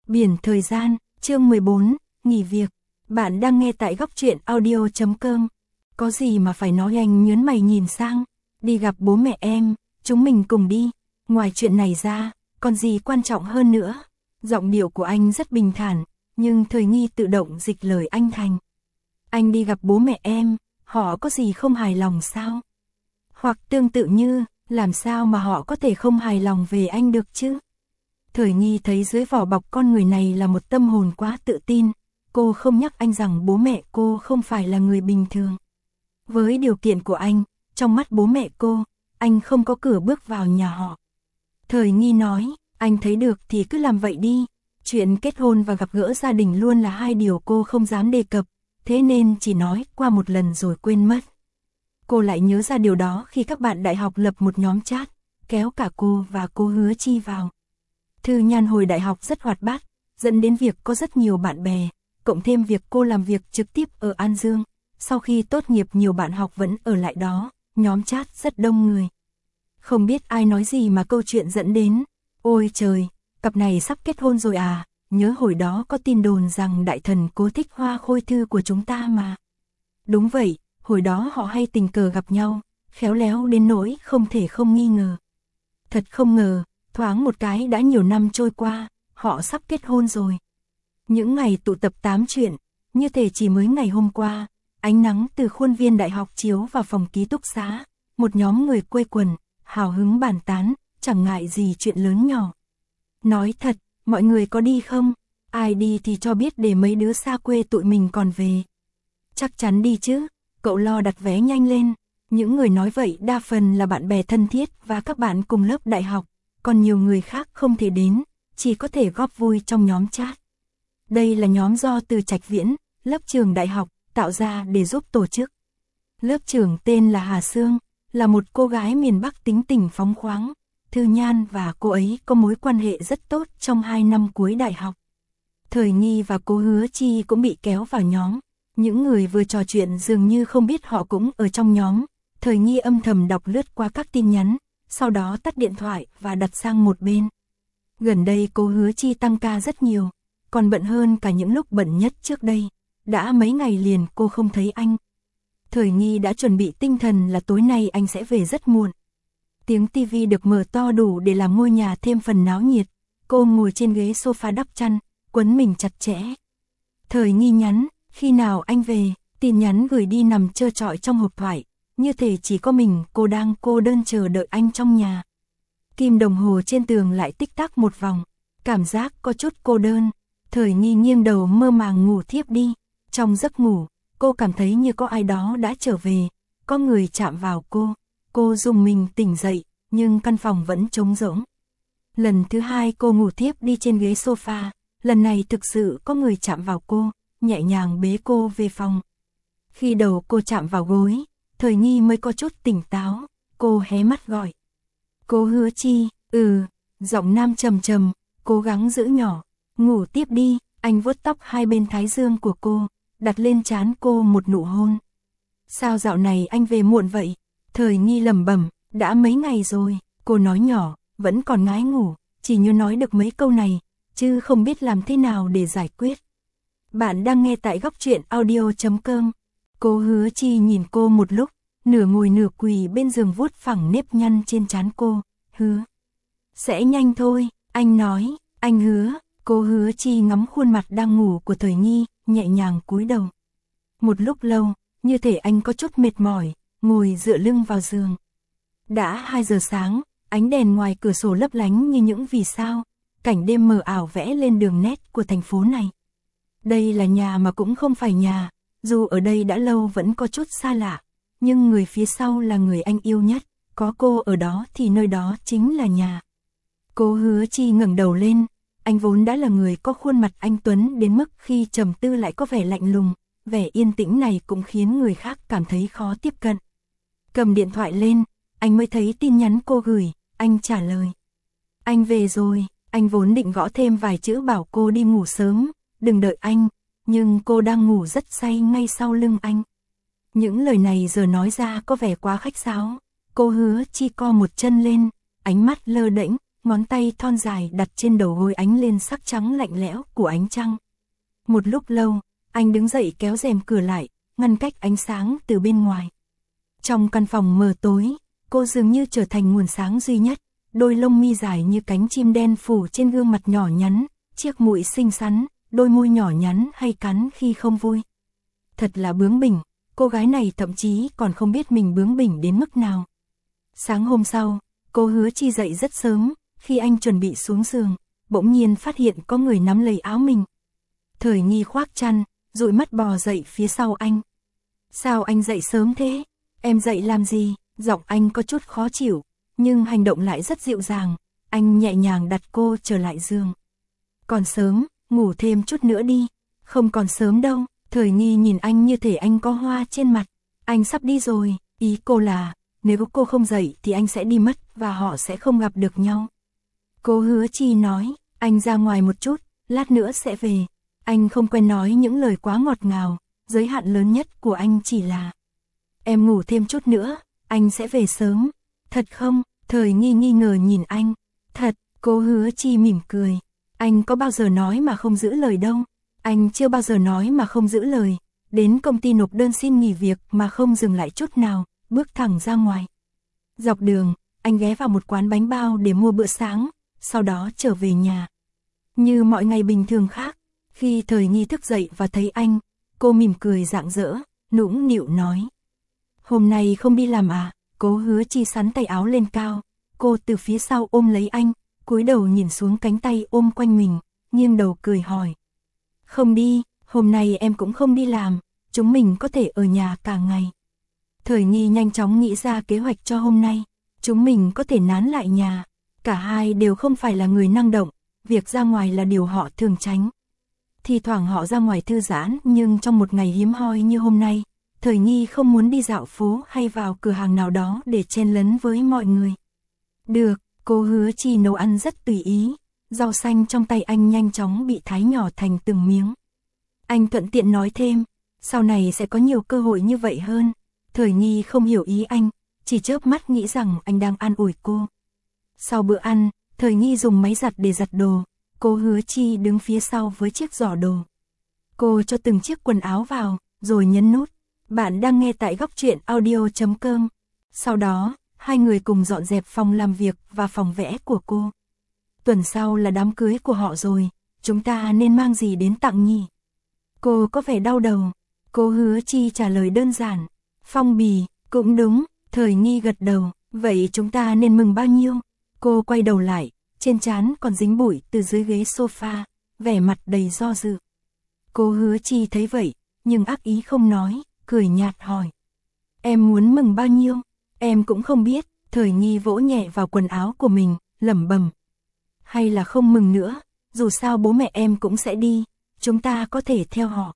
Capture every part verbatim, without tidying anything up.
Biển thời gian, chương mười bốn, nghỉ việc. Bạn đang nghe tại góc truyện audio chấm com. Có gì mà phải nói, anh nhớn mày nhìn sang. Đi gặp bố mẹ em, chúng mình cùng đi. Ngoài chuyện này ra, còn gì quan trọng hơn nữa. Giọng điệu của anh rất bình thản, nhưng Thời Nghi tự động dịch lời anh thành. Anh đi gặp bố mẹ em, họ có gì không hài lòng sao? Hoặc tương tự như, làm sao mà họ có thể không hài lòng về anh được chứ? Thời Nghi thấy dưới vỏ bọc con người này là một tâm hồn quá tự tin. Cô không nhắc anh rằng bố mẹ cô không phải là người bình thường. Với điều kiện của anh, trong mắt bố mẹ cô, anh không có cửa bước vào nhà họ. Thời Nghi nói, anh thấy được thì cứ làm vậy đi. Chuyện kết hôn và gặp gỡ gia đình luôn là hai điều cô không dám đề cập, thế nên chỉ nói qua một lần rồi quên mất. Cô lại nhớ ra điều đó khi các bạn đại học lập một nhóm chat, kéo cả cô và cô Hứa Chi vào. Thư Nhan hồi đại học rất hoạt bát, dẫn đến việc có rất nhiều bạn bè, cộng thêm việc cô làm việc trực tiếp ở An Dương. Sau khi tốt nghiệp nhiều bạn học vẫn ở lại đó, nhóm chat rất đông người. Không biết ai nói gì mà câu chuyện dẫn đến, ôi trời, cặp này sắp kết hôn rồi à, nhớ hồi đó có tin đồn rằng đại thần Cố thích Hoa Khôi Thư của chúng ta mà. Đúng vậy, hồi đó họ hay tình cờ gặp nhau, khéo léo đến nỗi không thể không nghi ngờ. Thật không ngờ, thoáng một cái đã nhiều năm trôi qua, họ sắp kết hôn rồi. Những ngày tụ tập tám chuyện, như thể chỉ mới ngày hôm qua, ánh nắng từ khuôn viên đại học chiếu vào phòng ký túc xá, một nhóm người quây quần, hào hứng bàn tán, chẳng ngại gì chuyện lớn nhỏ. Nói thật, mọi người có đi không? Ai đi thì cho biết để mấy đứa xa quê tụi mình còn về. Chắc chắn đi chứ, cậu lo đặt vé nhanh lên. Những người nói vậy đa phần là bạn bè thân thiết và các bạn cùng lớp đại học, còn nhiều người khác không thể đến, chỉ có thể góp vui trong nhóm chat. Đây là nhóm do Từ Trạch Viễn, lớp trường đại học, tạo ra để giúp tổ chức. Lớp trưởng tên là Hà Sương, là một cô gái miền Bắc tính tình phóng khoáng. Thư Nhan và cô ấy có mối quan hệ rất tốt trong hai năm cuối đại học. Thời Nghi và cô Hứa Chi cũng bị kéo vào nhóm. Những người vừa trò chuyện dường như không biết họ cũng ở trong nhóm. Thời Nghi âm thầm đọc lướt qua các tin nhắn, sau đó tắt điện thoại và đặt sang một bên. Gần đây cô Hứa Chi tăng ca rất nhiều, còn bận hơn cả những lúc bận nhất trước đây. Đã mấy ngày liền cô không thấy anh. Thời Nghi đã chuẩn bị tinh thần là tối nay anh sẽ về rất muộn. Tiếng tivi được mở to đủ để làm ngôi nhà thêm phần náo nhiệt. Cô ngồi trên ghế sofa đắp chăn, quấn mình chặt chẽ. Thời Nghi nhắn, khi nào anh về? Tin nhắn gửi đi nằm trơ trọi trong hộp thoại, như thể chỉ có mình cô đang cô đơn chờ đợi anh trong nhà. Kim đồng hồ trên tường lại tích tắc một vòng, cảm giác có chút cô đơn. Thời Nghi nghiêng đầu mơ màng ngủ thiếp đi. Trong giấc ngủ, cô cảm thấy như có ai đó đã trở về, có người chạm vào cô. Cô rùng mình tỉnh dậy, nhưng căn phòng vẫn trống rỗng. Lần thứ hai cô ngủ thiếp đi trên ghế sofa, lần này thực sự có người chạm vào cô, nhẹ nhàng bế cô về phòng. Khi đầu cô chạm vào gối, Thời Nghi mới có chút tỉnh táo, cô hé mắt gọi. Cô Hứa Chi, ừ, giọng nam trầm trầm, cố gắng giữ nhỏ, ngủ tiếp đi. Anh vuốt tóc hai bên thái dương của cô, đặt lên trán cô một nụ hôn. Sao dạo này anh về muộn vậy? Thời Nghi lẩm bẩm, đã mấy ngày rồi, cô nói nhỏ, vẫn còn ngái ngủ, chỉ như nói được mấy câu này, chứ không biết làm thế nào để giải quyết. Bạn đang nghe tại góc truyện audio chấm com. Cô Hứa Chi nhìn cô một lúc, nửa ngồi nửa quỳ bên giường vuốt phẳng nếp nhăn trên trán cô, hứa. Sẽ nhanh thôi, anh nói, anh hứa. Cô Hứa Chi ngắm khuôn mặt đang ngủ của Thời Nghi, nhẹ nhàng cúi đầu. Một lúc lâu, như thể anh có chút mệt mỏi, ngồi dựa lưng vào giường. Đã hai giờ sáng, ánh đèn ngoài cửa sổ lấp lánh như những vì sao, cảnh đêm mờ ảo vẽ lên đường nét của thành phố này. Đây là nhà mà cũng không phải nhà, dù ở đây đã lâu vẫn có chút xa lạ, nhưng người phía sau là người anh yêu nhất, có cô ở đó thì nơi đó chính là nhà. Cô Hứa Chi ngẩng đầu lên. Anh vốn đã là người có khuôn mặt anh tuấn đến mức khi trầm tư lại có vẻ lạnh lùng, vẻ yên tĩnh này cũng khiến người khác cảm thấy khó tiếp cận. Cầm điện thoại lên, anh mới thấy tin nhắn cô gửi, anh trả lời. Anh về rồi, anh vốn định gõ thêm vài chữ bảo cô đi ngủ sớm, đừng đợi anh, nhưng cô đang ngủ rất say ngay sau lưng anh. Những lời này giờ nói ra có vẻ quá khách sáo, cô Hứa Chi co một chân lên, ánh mắt lơ đễnh, ngón tay thon dài đặt trên đầu gối ánh lên sắc trắng lạnh lẽo của ánh trăng. Một lúc lâu, anh đứng dậy kéo rèm cửa lại, ngăn cách ánh sáng từ bên ngoài. Trong căn phòng mờ tối, cô dường như trở thành nguồn sáng duy nhất, đôi lông mi dài như cánh chim đen phủ trên gương mặt nhỏ nhắn, chiếc mũi xinh xắn, đôi môi nhỏ nhắn hay cắn khi không vui. Thật là bướng bỉnh, cô gái này thậm chí còn không biết mình bướng bỉnh đến mức nào. Sáng hôm sau, cô Hứa Chi dậy rất sớm, khi anh chuẩn bị xuống giường, bỗng nhiên phát hiện có người nắm lấy áo mình. Thời Nghi khoác chăn, dụi mắt bò dậy phía sau anh. Sao anh dậy sớm thế? Em dậy làm gì? Giọng anh có chút khó chịu, nhưng hành động lại rất dịu dàng. Anh nhẹ nhàng đặt cô trở lại giường. Còn sớm, ngủ thêm chút nữa đi. Không còn sớm đâu. Thời Nghi nhìn anh như thể anh có hoa trên mặt. Anh sắp đi rồi, ý cô là, nếu cô không dậy thì anh sẽ đi mất và họ sẽ không gặp được nhau. Cô Hứa Chi nói, anh ra ngoài một chút, lát nữa sẽ về. Anh không quen nói những lời quá ngọt ngào, giới hạn lớn nhất của anh chỉ là em ngủ thêm chút nữa, anh sẽ về sớm. Thật không? Thời Nghi nghi ngờ nhìn anh. Thật, cô Hứa Chi mỉm cười. Anh có bao giờ nói mà không giữ lời đâu. Anh chưa bao giờ nói mà không giữ lời. Đến công ty nộp đơn xin nghỉ việc mà không dừng lại chút nào, bước thẳng ra ngoài. Dọc đường, anh ghé vào một quán bánh bao để mua bữa sáng, sau đó trở về nhà. Như mọi ngày bình thường khác, khi Thời Nghi thức dậy và thấy anh, cô mỉm cười rạng rỡ, nũng nịu nói. Hôm nay không đi làm à? Cố Hứa Chi sắn tay áo lên cao, cô từ phía sau ôm lấy anh, cúi đầu nhìn xuống cánh tay ôm quanh mình, nghiêng đầu cười hỏi. Không đi, hôm nay em cũng không đi làm, chúng mình có thể ở nhà cả ngày. Thời Nghi nhanh chóng nghĩ ra kế hoạch cho hôm nay, chúng mình có thể nán lại nhà, cả hai đều không phải là người năng động, việc ra ngoài là điều họ thường tránh. Thì thoảng họ ra ngoài thư giãn, nhưng trong một ngày hiếm hoi như hôm nay, Thời Nghi không muốn đi dạo phố hay vào cửa hàng nào đó để chen lấn với mọi người. Được, cô Hứa Chi nấu ăn rất tùy ý, rau xanh trong tay anh nhanh chóng bị thái nhỏ thành từng miếng. Anh thuận tiện nói thêm, sau này sẽ có nhiều cơ hội như vậy hơn. Thời Nghi không hiểu ý anh, chỉ chớp mắt nghĩ rằng anh đang an ủi cô. Sau bữa ăn, Thời Nghi dùng máy giặt để giặt đồ, cô Hứa Chi đứng phía sau với chiếc giỏ đồ. Cô cho từng chiếc quần áo vào, rồi nhấn nút. Bạn đang nghe tại góc truyện audio chấm com. Sau đó, hai người cùng dọn dẹp phòng làm việc và phòng vẽ của cô. Tuần sau là đám cưới của họ rồi, chúng ta nên mang gì đến tặng nhỉ? Cô có vẻ đau đầu. Cô Hứa Chi trả lời đơn giản. Phong bì, cũng đúng, Thời Nghi gật đầu. Vậy chúng ta nên mừng bao nhiêu? Cô quay đầu lại, trên trán còn dính bụi từ dưới ghế sofa, vẻ mặt đầy do dự. Cô Hứa Chi thấy vậy, nhưng ác ý không nói, cười nhạt hỏi. Em muốn mừng bao nhiêu? Em cũng không biết. Thời Nghi vỗ nhẹ vào quần áo của mình, lẩm bẩm. Hay là không mừng nữa, dù sao bố mẹ em cũng sẽ đi, chúng ta có thể theo họ.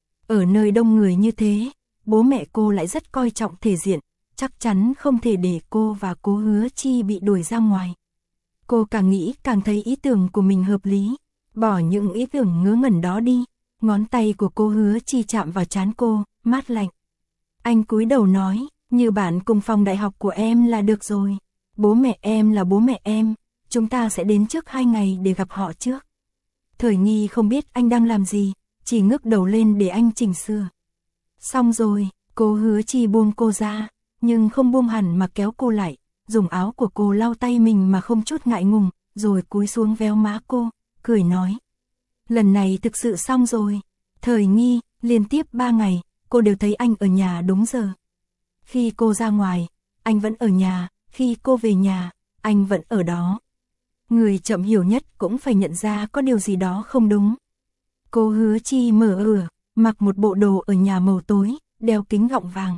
Ở nơi đông người như thế, bố mẹ cô lại rất coi trọng thể diện, chắc chắn không thể để cô và cô Hứa Chi bị đuổi ra ngoài. Cô càng nghĩ càng thấy ý tưởng của mình hợp lý, bỏ những ý tưởng ngớ ngẩn đó đi. Ngón tay của cô Hứa Chi chạm vào trán cô, mát lạnh. Anh cúi đầu nói, như bạn cùng phòng đại học của em là được rồi. Bố mẹ em là bố mẹ em, chúng ta sẽ đến trước hai ngày để gặp họ trước. Thời Nghi không biết anh đang làm gì, chỉ ngước đầu lên để anh chỉnh sửa. Xong rồi, cô Hứa Chi buông cô ra, nhưng không buông hẳn mà kéo cô lại, dùng áo của cô lau tay mình mà không chút ngại ngùng, rồi cúi xuống véo má cô, cười nói. Lần này thực sự xong rồi. Thời Nghi, liên tiếp ba ngày, cô đều thấy anh ở nhà đúng giờ. Khi cô ra ngoài, anh vẫn ở nhà, khi cô về nhà, anh vẫn ở đó. Người chậm hiểu nhất cũng phải nhận ra có điều gì đó không đúng. Cô Hứa Chi mở ửa, mặc một bộ đồ ở nhà màu tối, đeo kính gọng vàng.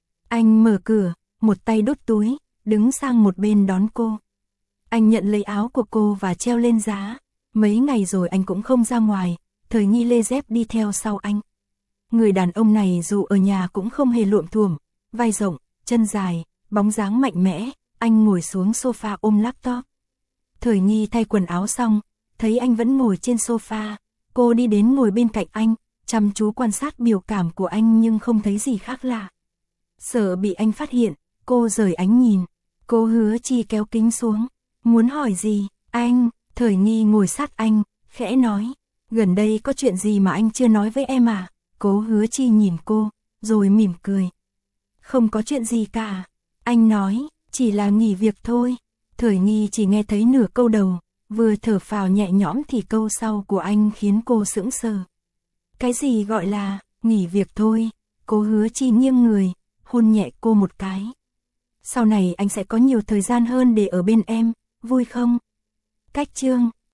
Anh mở cửa, một tay đút túi, đứng sang một bên đón cô. Anh nhận lấy áo của cô và treo lên giá. Mấy ngày rồi anh cũng không ra ngoài, Thời Nghi lê dép đi theo sau anh. Người đàn ông này dù ở nhà cũng không hề luộm thuộm, vai rộng, chân dài, bóng dáng mạnh mẽ. Anh ngồi xuống sofa ôm laptop. Thời Nghi thay quần áo xong, thấy anh vẫn ngồi trên sofa, cô đi đến ngồi bên cạnh anh, chăm chú quan sát biểu cảm của anh nhưng không thấy gì khác lạ. Sợ bị anh phát hiện, cô rời ánh nhìn. Cô Hứa Chi kéo kính xuống, Muốn hỏi gì, anh? Thời nghi ngồi sát anh, khẽ nói. Gần đây có chuyện gì mà anh chưa nói với em à? Cố Hứa Chi nhìn cô, rồi mỉm cười. Không có chuyện gì cả. Anh nói, chỉ là nghỉ việc thôi. Thời nghi chỉ nghe thấy nửa câu đầu, vừa thở phào nhẹ nhõm thì câu sau của anh khiến cô sững sờ. Cái gì gọi là, nghỉ việc thôi? Cố Hứa Chi nghiêng người, hôn nhẹ cô một cái. Sau này anh sẽ có nhiều thời gian hơn để ở bên em, vui không? Cách chương